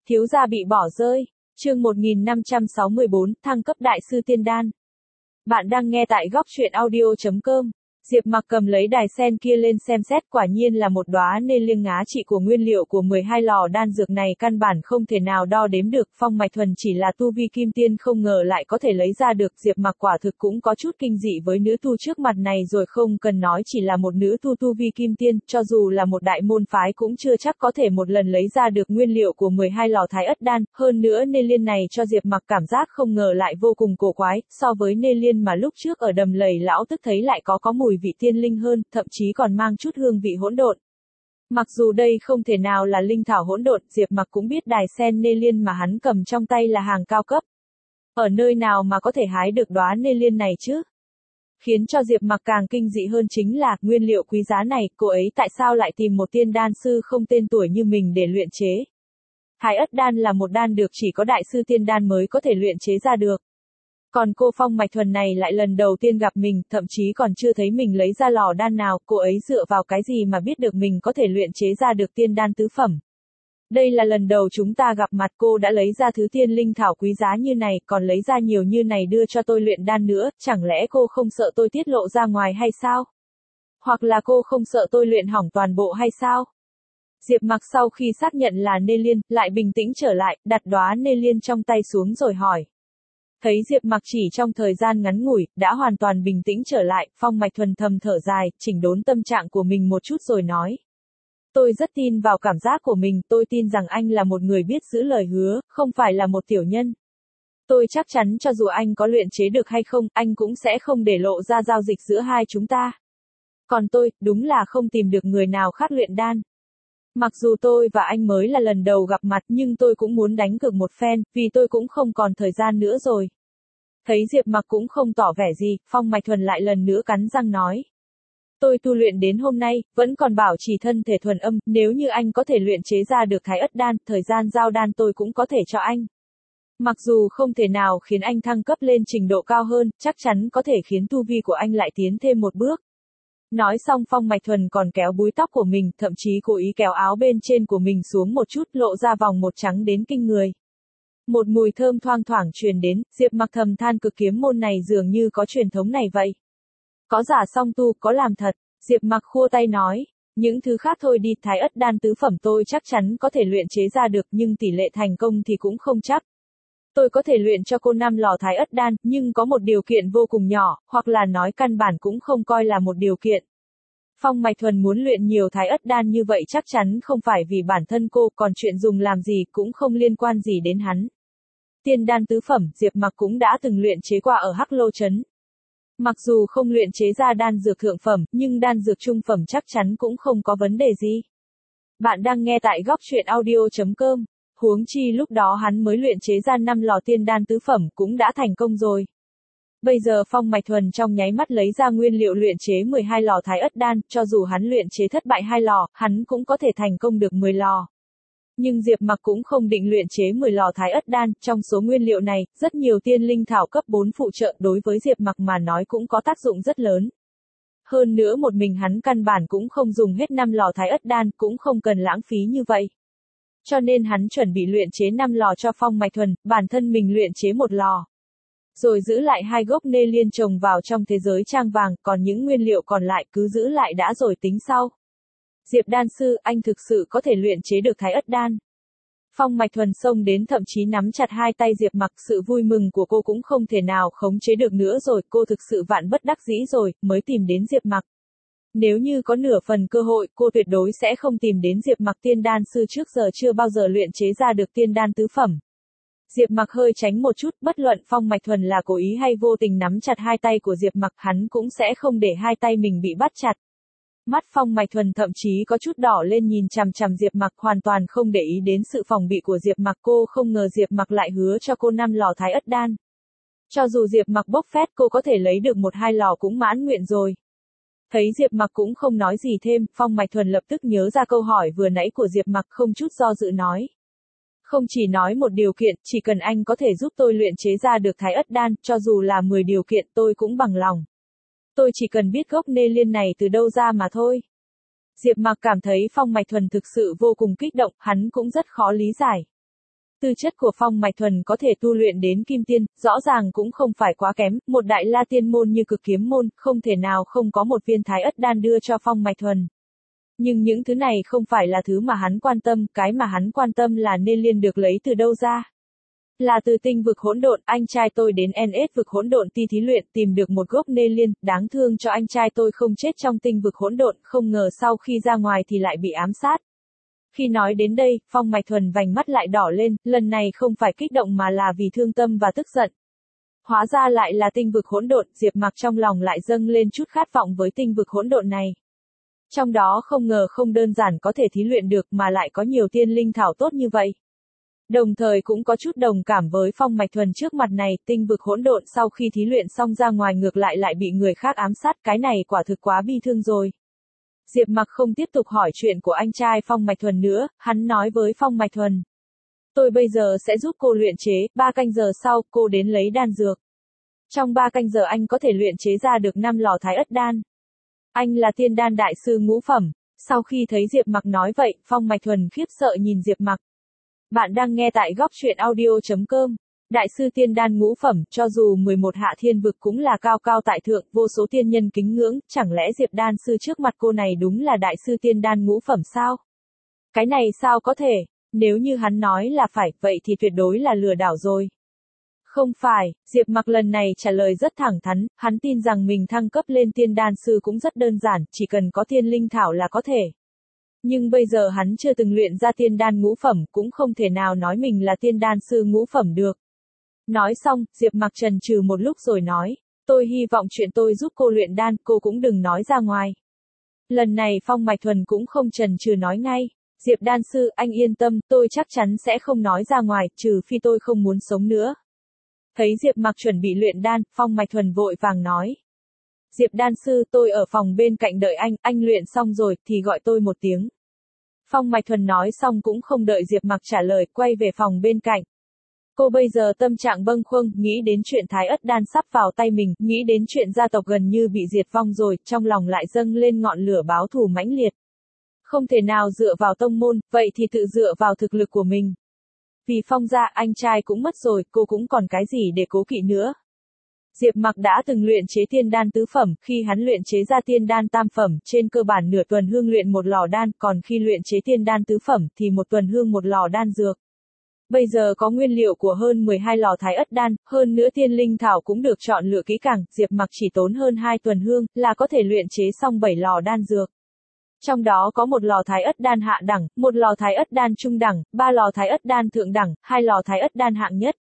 Thiếu gia bị bỏ rơi. Chương 1564, thăng cấp đại sư tiên đan. Bạn đang nghe tại góc truyện audio.com. Diệp Mặc cầm lấy đài sen kia lên xem xét, quả nhiên là một đóa nên liêng ngá trị của nguyên liệu của 12 lò đan dược này căn bản không thể nào đo đếm được. Phong Mạch Thuần chỉ là tu vi kim tiên không ngờ lại có thể lấy ra được. Diệp Mặc quả thực cũng có chút kinh dị với nữ tu trước mặt này rồi, không cần nói chỉ là một nữ tu vi kim tiên, cho dù là một đại môn phái cũng chưa chắc có thể một lần lấy ra được nguyên liệu của 12 lò thái ất đan. Hơn nữa nên liên này cho Diệp Mặc cảm giác không ngờ lại vô cùng cổ quái, so với nên liên mà lúc trước ở Đầm Lầy lão tức thấy lại có mùi vị tiên linh hơn, thậm chí còn mang chút hương vị hỗn độn. Mặc dù đây không thể nào là linh thảo hỗn độn, Diệp Mặc cũng biết đài sen nê liên mà hắn cầm trong tay là hàng cao cấp. Ở nơi nào mà có thể hái được đóa nê liên này chứ? Khiến cho Diệp Mặc càng kinh dị hơn chính là, nguyên liệu quý giá này, cô ấy tại sao lại tìm một tiên đan sư không tên tuổi như mình để luyện chế? Thái ất đan là một đan được chỉ có đại sư tiên đan mới có thể luyện chế ra được. Còn cô Phong Mạch Thuần này lại lần đầu tiên gặp mình, thậm chí còn chưa thấy mình lấy ra lò đan nào, cô ấy dựa vào cái gì mà biết được mình có thể luyện chế ra được tiên đan tứ phẩm. Đây là lần đầu chúng ta gặp mặt, cô đã lấy ra thứ tiên linh thảo quý giá như này, còn lấy ra nhiều như này đưa cho tôi luyện đan nữa, chẳng lẽ cô không sợ tôi tiết lộ ra ngoài hay sao? Hoặc là cô không sợ tôi luyện hỏng toàn bộ hay sao? Diệp Mặc sau khi xác nhận là nê liên, lại bình tĩnh trở lại, đặt đóa nê liên trong tay xuống rồi hỏi. Thấy Diệp Mặc chỉ trong thời gian ngắn ngủi, đã hoàn toàn bình tĩnh trở lại, Phong Mạch Thuần thầm thở dài, chỉnh đốn tâm trạng của mình một chút rồi nói. Tôi rất tin vào cảm giác của mình, tôi tin rằng anh là một người biết giữ lời hứa, không phải là một tiểu nhân. Tôi chắc chắn cho dù anh có luyện chế được hay không, anh cũng sẽ không để lộ ra giao dịch giữa hai chúng ta. Còn tôi, đúng là không tìm được người nào khác luyện đan. Mặc dù tôi và anh mới là lần đầu gặp mặt nhưng tôi cũng muốn đánh cược một phen, vì tôi cũng không còn thời gian nữa rồi. Thấy Diệp Mặc cũng không tỏ vẻ gì, Phong Mạch Thuần lại lần nữa cắn răng nói. Tôi tu luyện đến hôm nay, vẫn còn bảo trì thân thể thuần âm, nếu như anh có thể luyện chế ra được thái ất đan, thời gian giao đan tôi cũng có thể cho anh. Mặc dù không thể nào khiến anh thăng cấp lên trình độ cao hơn, chắc chắn có thể khiến tu vi của anh lại tiến thêm một bước. Nói xong Phong Mạch Thuần còn kéo búi tóc của mình, thậm chí cố ý kéo áo bên trên của mình xuống một chút, lộ ra vòng một trắng đến kinh người. Một mùi thơm thoang thoảng truyền đến, Diệp Mặc thầm than cực kiếm môn này dường như có truyền thống này vậy. Có giả song tu, có làm thật. Diệp Mặc khua tay nói, những thứ khác thôi đi, thái ất đan tứ phẩm tôi chắc chắn có thể luyện chế ra được nhưng tỷ lệ thành công thì cũng không chắc. Tôi có thể luyện cho cô 5 lò thái ất đan, nhưng có một điều kiện vô cùng nhỏ, hoặc là nói căn bản cũng không coi là một điều kiện. Phong Mạch Thuần muốn luyện nhiều thái ất đan như vậy chắc chắn không phải vì bản thân cô, còn chuyện dùng làm gì cũng không liên quan gì đến hắn. Tiên đan tứ phẩm, Diệp Mặc cũng đã từng luyện chế qua ở Hắc Lô Trấn. Mặc dù không luyện chế ra đan dược thượng phẩm, nhưng đan dược trung phẩm chắc chắn cũng không có vấn đề gì. Bạn đang nghe tại góc truyện audio.com. Huống chi lúc đó hắn mới luyện chế ra 5 lò tiên đan tứ phẩm cũng đã thành công rồi. Bây giờ Phong Mạch Thuần trong nháy mắt lấy ra nguyên liệu luyện chế 12 lò thái ất đan, cho dù hắn luyện chế thất bại 2 lò, hắn cũng có thể thành công được 10 lò. Nhưng Diệp Mặc cũng không định luyện chế 10 lò thái ất đan, trong số nguyên liệu này, rất nhiều tiên linh thảo cấp 4 phụ trợ đối với Diệp Mặc mà nói cũng có tác dụng rất lớn. Hơn nữa một mình hắn căn bản cũng không dùng hết 5 lò thái ất đan, cũng không cần lãng phí như vậy. Cho nên hắn chuẩn bị luyện chế 5 lò cho Phong Mạch Thuần, bản thân mình luyện chế 1 lò. Rồi giữ lại 2 gốc nê liên trồng vào trong thế giới trang vàng, còn những nguyên liệu còn lại cứ giữ lại đã rồi tính sau. Diệp đan sư, anh thực sự có thể luyện chế được thái ất đan. Phong Mạch Thuần xông đến thậm chí nắm chặt hai tay Diệp Mặc, sự vui mừng của cô cũng không thể nào khống chế được nữa rồi, cô thực sự vạn bất đắc dĩ rồi, mới tìm đến Diệp Mặc. Nếu như có nửa phần cơ hội, cô tuyệt đối sẽ không tìm đến Diệp Mặc, tiên đan sư trước giờ chưa bao giờ luyện chế ra được tiên đan tứ phẩm. Diệp Mặc hơi tránh một chút, bất luận Phong Mạch Thuần là cố ý hay vô tình nắm chặt hai tay của Diệp Mặc, hắn cũng sẽ không để hai tay mình bị bắt chặt. Mắt Phong Mạch Thuần thậm chí có chút đỏ lên nhìn chằm chằm Diệp Mặc, hoàn toàn không để ý đến sự phòng bị của Diệp Mặc. Cô không ngờ Diệp Mặc lại hứa cho cô 5 lò thái ất đan. Cho dù Diệp Mặc bốc phét cô có thể lấy được 1-2 lò cũng mãn nguyện rồi. Thấy Diệp Mặc cũng không nói gì thêm, Phong Mạch Thuần lập tức nhớ ra câu hỏi vừa nãy của Diệp Mặc, không chút do dự nói. Không chỉ nói một điều kiện, chỉ cần anh có thể giúp tôi luyện chế ra được thái ất đan, cho dù là 10 điều kiện tôi cũng bằng lòng. Tôi chỉ cần biết gốc nê liên này từ đâu ra mà thôi. Diệp Mặc cảm thấy Phong Mạch Thuần thực sự vô cùng kích động, hắn cũng rất khó lý giải. Tư chất của Phong Mạch Thuần có thể tu luyện đến kim tiên, rõ ràng cũng không phải quá kém, một đại la tiên môn như Cực Kiếm môn, không thể nào không có một viên Thái Ất đan đưa cho Phong Mạch Thuần. Nhưng những thứ này không phải là thứ mà hắn quan tâm, cái mà hắn quan tâm là nên liên được lấy từ đâu ra. Là từ tinh vực hỗn độn, anh trai tôi đến NS vực hỗn độn ti thí luyện, tìm được một gốc nê liên, đáng thương cho anh trai tôi không chết trong tinh vực hỗn độn, không ngờ sau khi ra ngoài thì lại bị ám sát. Khi nói đến đây, Phong Mạch Thuần vành mắt lại đỏ lên, lần này không phải kích động mà là vì thương tâm và tức giận. Hóa ra lại là tinh vực hỗn độn, Diệp Mặc trong lòng lại dâng lên chút khát vọng với tinh vực hỗn độn này. Trong đó không ngờ không đơn giản có thể thí luyện được mà lại có nhiều tiên linh thảo tốt như vậy. Đồng thời cũng có chút đồng cảm với Phong Mạch Thuần trước mặt này, tinh vực hỗn độn sau khi thí luyện xong ra ngoài ngược lại bị người khác ám sát, cái này quả thực quá bi thương rồi. Diệp Mặc không tiếp tục hỏi chuyện của anh trai Phong Mạch Thuần nữa, hắn nói với Phong Mạch Thuần. Tôi bây giờ sẽ giúp cô luyện chế, 3 canh giờ sau, cô đến lấy đan dược. Trong 3 canh giờ anh có thể luyện chế ra được 5 lò Thái Ất đan. Anh là tiên đan đại sư ngũ phẩm. Sau khi thấy Diệp Mặc nói vậy, Phong Mạch Thuần khiếp sợ nhìn Diệp Mặc. Bạn đang nghe tại góc truyện audio.com. Đại sư tiên đan ngũ phẩm, cho dù 11 hạ thiên vực cũng là cao cao tại thượng, vô số tiên nhân kính ngưỡng, chẳng lẽ Diệp đan sư trước mặt cô này đúng là đại sư tiên đan ngũ phẩm sao? Cái này sao có thể, nếu như hắn nói là phải, vậy thì tuyệt đối là lừa đảo rồi. Không phải, Diệp Mặc lần này trả lời rất thẳng thắn, hắn tin rằng mình thăng cấp lên tiên đan sư cũng rất đơn giản, chỉ cần có tiên linh thảo là có thể. Nhưng bây giờ hắn chưa từng luyện ra tiên đan ngũ phẩm, cũng không thể nào nói mình là tiên đan sư ngũ phẩm được. Nói xong, Diệp Mặc chần chừ một lúc rồi nói, tôi hy vọng chuyện tôi giúp cô luyện đan, cô cũng đừng nói ra ngoài. Lần này Phong Mạch Thuần cũng không chần chừ nói ngay, Diệp đan sư, anh yên tâm, tôi chắc chắn sẽ không nói ra ngoài, trừ phi tôi không muốn sống nữa. Thấy Diệp Mặc chuẩn bị luyện đan, Phong Mạch Thuần vội vàng nói. Diệp đan sư, tôi ở phòng bên cạnh đợi anh luyện xong rồi, thì gọi tôi một tiếng. Phong Mạch Thuần nói xong cũng không đợi Diệp Mặc trả lời, quay về phòng bên cạnh. Cô bây giờ tâm trạng bâng khuâng, nghĩ đến chuyện Thái Ất đan sắp vào tay mình, nghĩ đến chuyện gia tộc gần như bị diệt vong rồi, trong lòng lại dâng lên ngọn lửa báo thù mãnh liệt. Không thể nào dựa vào tông môn, vậy thì tự dựa vào thực lực của mình. Vì Phong gia, anh trai cũng mất rồi, cô cũng còn cái gì để cố kỵ nữa. Diệp Mặc đã từng luyện chế tiên đan tứ phẩm, khi hắn luyện chế ra tiên đan tam phẩm, trên cơ bản nửa tuần hương luyện một lò đan, còn khi luyện chế tiên đan tứ phẩm thì một tuần hương một lò đan dược. Bây giờ có nguyên liệu của hơn 12 lò Thái Ất đan, hơn nữa tiên linh thảo cũng được chọn lựa kỹ càng, Diệp Mặc chỉ tốn hơn 2 tuần hương là có thể luyện chế xong 7 lò đan dược. Trong đó có một lò Thái Ất đan hạ đẳng, một lò Thái Ất đan trung đẳng, 3 lò Thái Ất đan thượng đẳng, 2 lò Thái Ất đan hạng nhất.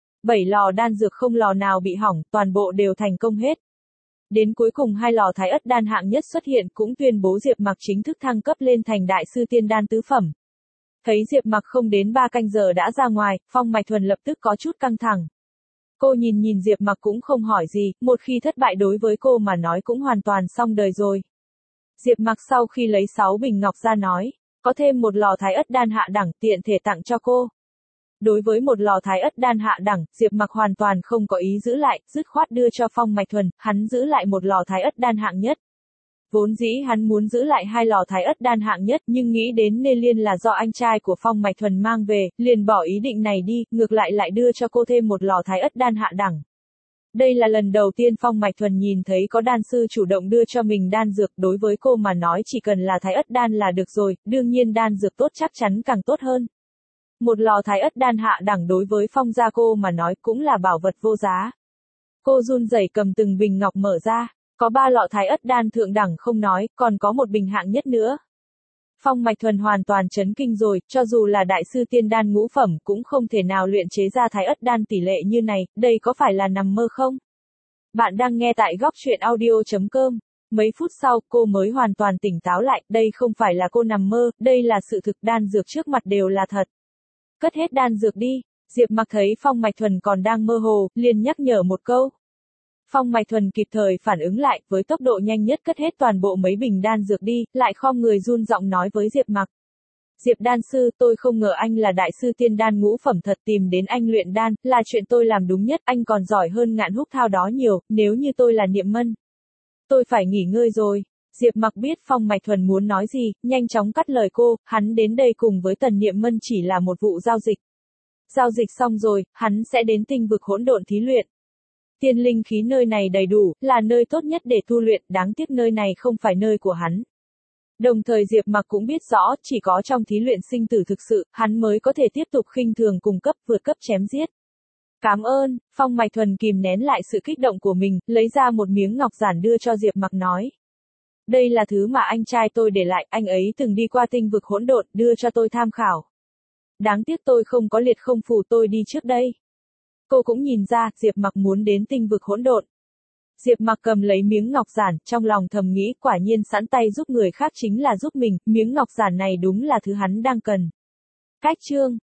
7 lò đan dược không lò nào bị hỏng, toàn bộ đều thành công hết. Đến cuối cùng 2 lò Thái Ất đan hạng nhất xuất hiện cũng tuyên bố Diệp Mặc chính thức thăng cấp lên thành đại sư tiên đan tứ phẩm. Thấy Diệp Mặc không đến 3 canh giờ đã ra ngoài, Phong Mạch Thuần lập tức có chút căng thẳng. Cô nhìn Diệp Mặc cũng không hỏi gì, một khi thất bại đối với cô mà nói cũng hoàn toàn xong đời rồi. Diệp Mặc sau khi lấy 6 bình ngọc ra nói, có thêm một lò Thái Ất đan hạ đẳng tiện thể tặng cho cô. Đối với một lò Thái Ất đan hạ đẳng, Diệp Mặc hoàn toàn không có ý giữ lại, dứt khoát đưa cho Phong Mạch Thuần, hắn giữ lại một lò Thái Ất đan hạng nhất. Vốn dĩ hắn muốn giữ lại 2 lò Thái Ất đan hạng nhất, nhưng nghĩ đến Nê Liên là do anh trai của Phong Mạch Thuần mang về, liền bỏ ý định này đi, ngược lại đưa cho cô thêm một lò Thái Ất đan hạ đẳng. Đây là lần đầu tiên Phong Mạch Thuần nhìn thấy có đan sư chủ động đưa cho mình đan dược, đối với cô mà nói chỉ cần là Thái Ất đan là được rồi, đương nhiên đan dược tốt chắc chắn càng tốt hơn. Một lò Thái Ất đan hạ đẳng đối với Phong gia cô mà nói cũng là bảo vật vô giá. Cô run rẩy cầm từng bình ngọc mở ra, có 3 lọ Thái Ất đan thượng đẳng không nói, còn có một bình hạng nhất nữa. Phong Mạch Thuần hoàn toàn chấn kinh rồi, cho dù là đại sư tiên đan ngũ phẩm cũng không thể nào luyện chế ra Thái Ất đan tỷ lệ như này, đây có phải là nằm mơ không? Bạn đang nghe tại góc truyện audio.com. Mấy phút sau, cô mới hoàn toàn tỉnh táo lại, đây không phải là cô nằm mơ, đây là sự thực, đan dược trước mặt đều là thật. Cất hết đan dược đi. Diệp Mặc thấy Phong Mạch Thuần còn đang mơ hồ, liền nhắc nhở một câu. Phong Mạch Thuần kịp thời phản ứng lại, với tốc độ nhanh nhất cất hết toàn bộ mấy bình đan dược đi, lại khom người run giọng nói với Diệp Mặc. Diệp đan sư, tôi không ngờ anh là đại sư tiên đan ngũ phẩm thật, tìm đến anh luyện đan, là chuyện tôi làm đúng nhất, anh còn giỏi hơn Ngạn Húc Thao đó nhiều, nếu như tôi là Niệm Mân. Tôi phải nghỉ ngơi rồi. Diệp Mặc biết Phong Mạch Thuần muốn nói gì, nhanh chóng cắt lời cô, hắn đến đây cùng với Tần Niệm Mân chỉ là một vụ giao dịch. Giao dịch xong rồi, hắn sẽ đến tinh vực hỗn độn thí luyện. Tiên linh khí nơi này đầy đủ, là nơi tốt nhất để tu luyện, đáng tiếc nơi này không phải nơi của hắn. Đồng thời Diệp Mặc cũng biết rõ, chỉ có trong thí luyện sinh tử thực sự, hắn mới có thể tiếp tục khinh thường cùng cấp vượt cấp chém giết. Cảm ơn, Phong Mạch Thuần kìm nén lại sự kích động của mình, lấy ra một miếng ngọc giản đưa cho Diệp Mặc nói. Đây là thứ mà anh trai tôi để lại, anh ấy từng đi qua tinh vực hỗn độn, đưa cho tôi tham khảo. Đáng tiếc tôi không có liệt không phù, tôi đi trước đây. Cô cũng nhìn ra, Diệp Mặc muốn đến tinh vực hỗn độn. Diệp Mặc cầm lấy miếng ngọc giản, trong lòng thầm nghĩ, quả nhiên sẵn tay giúp người khác chính là giúp mình, miếng ngọc giản này đúng là thứ hắn đang cần. Cách chương